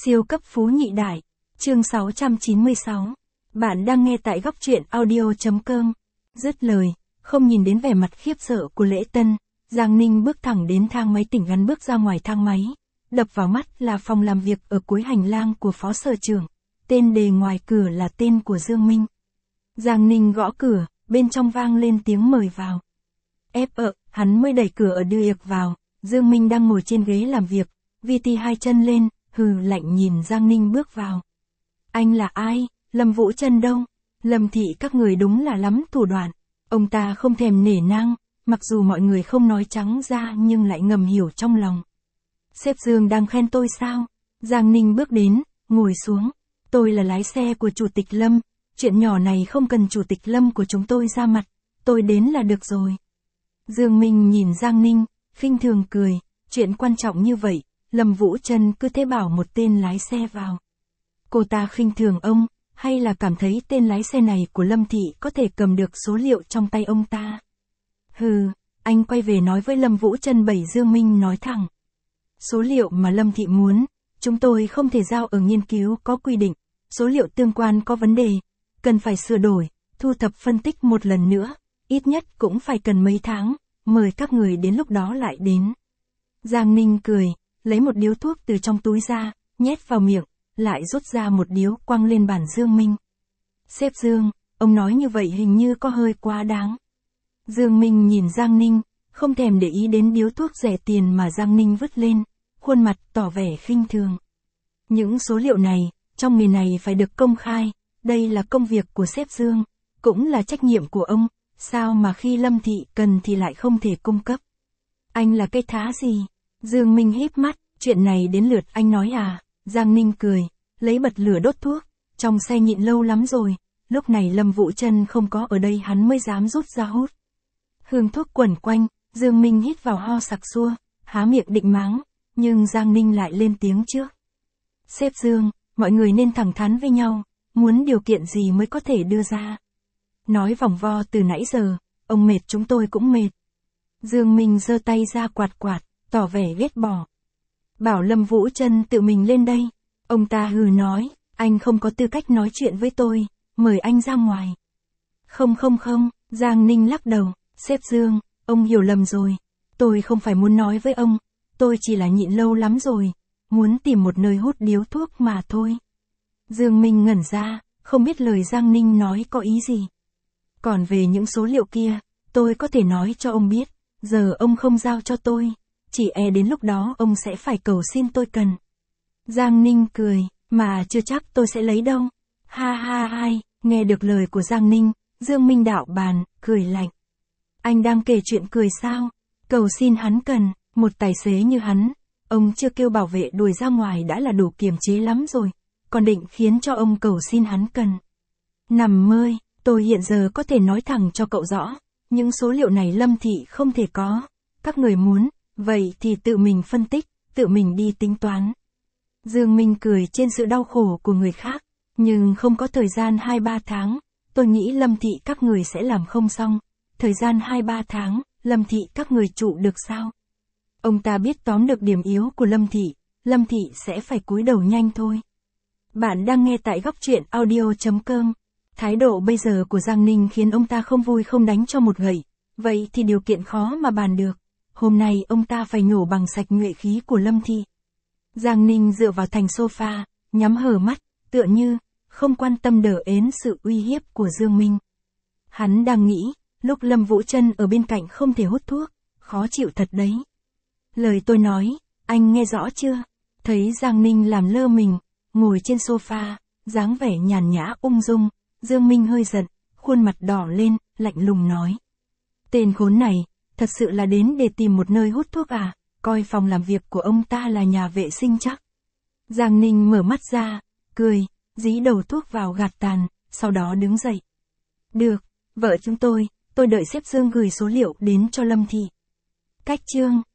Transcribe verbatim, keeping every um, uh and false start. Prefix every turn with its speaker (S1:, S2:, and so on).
S1: Siêu cấp phú nhị đại, chương sáu trăm chín mươi sáu. Bạn đang nghe tại góc truyện audio.com. Dứt lời, không nhìn đến vẻ mặt khiếp sợ của Lễ Tân, Giang Ninh bước thẳng đến thang máy tỉnh ngắn bước ra ngoài thang máy. Đập vào mắt là phòng làm việc ở cuối hành lang của phó sở trưởng. Tên đề ngoài cửa là tên của Dương Minh. Giang Ninh gõ cửa, bên trong vang lên tiếng mời vào. Ép ợ, hắn mới đẩy cửa ở đưa ực vào. Dương Minh đang ngồi trên ghế làm việc, vi ti hai chân lên, hừ lạnh nhìn Giang Ninh bước vào. Anh là ai? Lâm Vũ Trân đâu? Lâm thị các người đúng là lắm thủ đoạn. Ông ta không thèm nể nang, mặc dù mọi người không nói trắng ra nhưng lại ngầm hiểu trong lòng. Sếp Dương đang khen tôi sao? Giang Ninh bước đến, ngồi xuống. Tôi là lái xe của Chủ tịch Lâm, chuyện nhỏ này không cần Chủ tịch Lâm của chúng tôi ra mặt, tôi đến là được rồi. Dương Minh nhìn Giang Ninh, khinh thường cười, chuyện quan trọng như vậy, Lâm Vũ Trân cứ thế bảo một tên lái xe vào. Cô ta khinh thường ông, hay là cảm thấy tên lái xe này của Lâm thị có thể cầm được số liệu trong tay ông ta? Hừ, anh quay về nói với Lâm Vũ Trân. Bảy Dương Minh nói thẳng. Số liệu mà Lâm thị muốn, chúng tôi không thể giao ở nghiên cứu có quy định, số liệu tương quan có vấn đề, cần phải sửa đổi, thu thập phân tích một lần nữa, ít nhất cũng phải cần mấy tháng, mời các người đến lúc đó lại đến. Giang Ninh cười, lấy một điếu thuốc từ trong túi ra, nhét vào miệng, lại rút ra một điếu quăng lên bàn Dương Minh. Sếp Dương, ông nói như vậy hình như có hơi quá đáng. Dương Minh nhìn Giang Ninh, không thèm để ý đến điếu thuốc rẻ tiền mà Giang Ninh vứt lên, khuôn mặt tỏ vẻ khinh thường. Những số liệu này, trong nghề này phải được công khai, đây là công việc của sếp Dương, cũng là trách nhiệm của ông, sao mà khi Lâm thị cần thì lại không thể cung cấp. Anh là cái thá gì? Dương Minh híp mắt, chuyện này đến lượt anh nói à? Giang Ninh cười, lấy bật lửa đốt thuốc, trong xe nhịn lâu lắm rồi, lúc này Lâm Vũ Trân không có ở đây hắn mới dám rút ra hút. Hương thuốc quẩn quanh, Dương Minh hít vào ho sặc sua, há miệng định mắng, nhưng Giang Ninh lại lên tiếng trước. Sếp Dương, mọi người nên thẳng thắn với nhau, muốn điều kiện gì mới có thể đưa ra. Nói vòng vo từ nãy giờ, ông mệt chúng tôi cũng mệt. Dương Minh giơ tay ra quạt quạt, tỏ vẻ ghét bỏ. Bảo Lâm Vũ Trân tự mình lên đây. Ông ta hừ nói, anh không có tư cách nói chuyện với tôi, mời anh ra ngoài. Không không không, Giang Ninh lắc đầu, sếp Dương, ông hiểu lầm rồi. Tôi không phải muốn nói với ông, tôi chỉ là nhịn lâu lắm rồi, muốn tìm một nơi hút điếu thuốc mà thôi. Dương Minh ngẩn ra, không biết lời Giang Ninh nói có ý gì. Còn về những số liệu kia, tôi có thể nói cho ông biết, giờ ông không giao cho tôi, chỉ e đến lúc đó ông sẽ phải cầu xin tôi cần. Giang Ninh cười, mà chưa chắc tôi sẽ lấy đâu. Ha ha hai, nghe được lời của Giang Ninh, Dương Minh đảo bàn, cười lạnh. Anh đang kể chuyện cười sao? Cầu xin hắn cần, một tài xế như hắn, ông chưa kêu bảo vệ đuổi ra ngoài đã là đủ kiềm chế lắm rồi, còn định khiến cho ông cầu xin hắn cần. Nằm mơ, tôi hiện giờ có thể nói thẳng cho cậu rõ, những số liệu này Lâm thị không thể có, các người muốn, vậy thì tự mình phân tích, tự mình đi tính toán. Dương Minh cười trên sự đau khổ của người khác, nhưng không có thời gian hai ba tháng, tôi nghĩ Lâm thị các người sẽ làm không xong, thời gian hai ba tháng, Lâm thị các người trụ được sao? Ông ta biết tóm được điểm yếu của Lâm thị, Lâm thị sẽ phải cúi đầu nhanh thôi. Bạn đang nghe tại góc truyện audio.com. Thái độ bây giờ của Giang Ninh khiến ông ta không vui không đánh cho một gậy, vậy thì điều kiện khó mà bàn được. Hôm nay ông ta phải nhổ bằng sạch nhuệ khí của Lâm thị. Giang Ninh dựa vào thành sofa, nhắm hờ mắt, tựa như, không quan tâm đỡ ến sự uy hiếp của Dương Minh. Hắn đang nghĩ, lúc Lâm Vũ Trân ở bên cạnh không thể hút thuốc, khó chịu thật đấy. Lời tôi nói, anh nghe rõ chưa? Thấy Giang Ninh làm lơ mình, ngồi trên sofa, dáng vẻ nhàn nhã ung dung, Dương Minh hơi giận, khuôn mặt đỏ lên, lạnh lùng nói. Tên khốn này, thật sự là đến để tìm một nơi hút thuốc à, coi phòng làm việc của ông ta là nhà vệ sinh chắc. Giang Ninh mở mắt ra, cười, dí đầu thuốc vào gạt tàn, sau đó đứng dậy. Được, vợ chúng tôi, tôi đợi sếp Dương gửi số liệu đến cho Lâm thị. Cách chương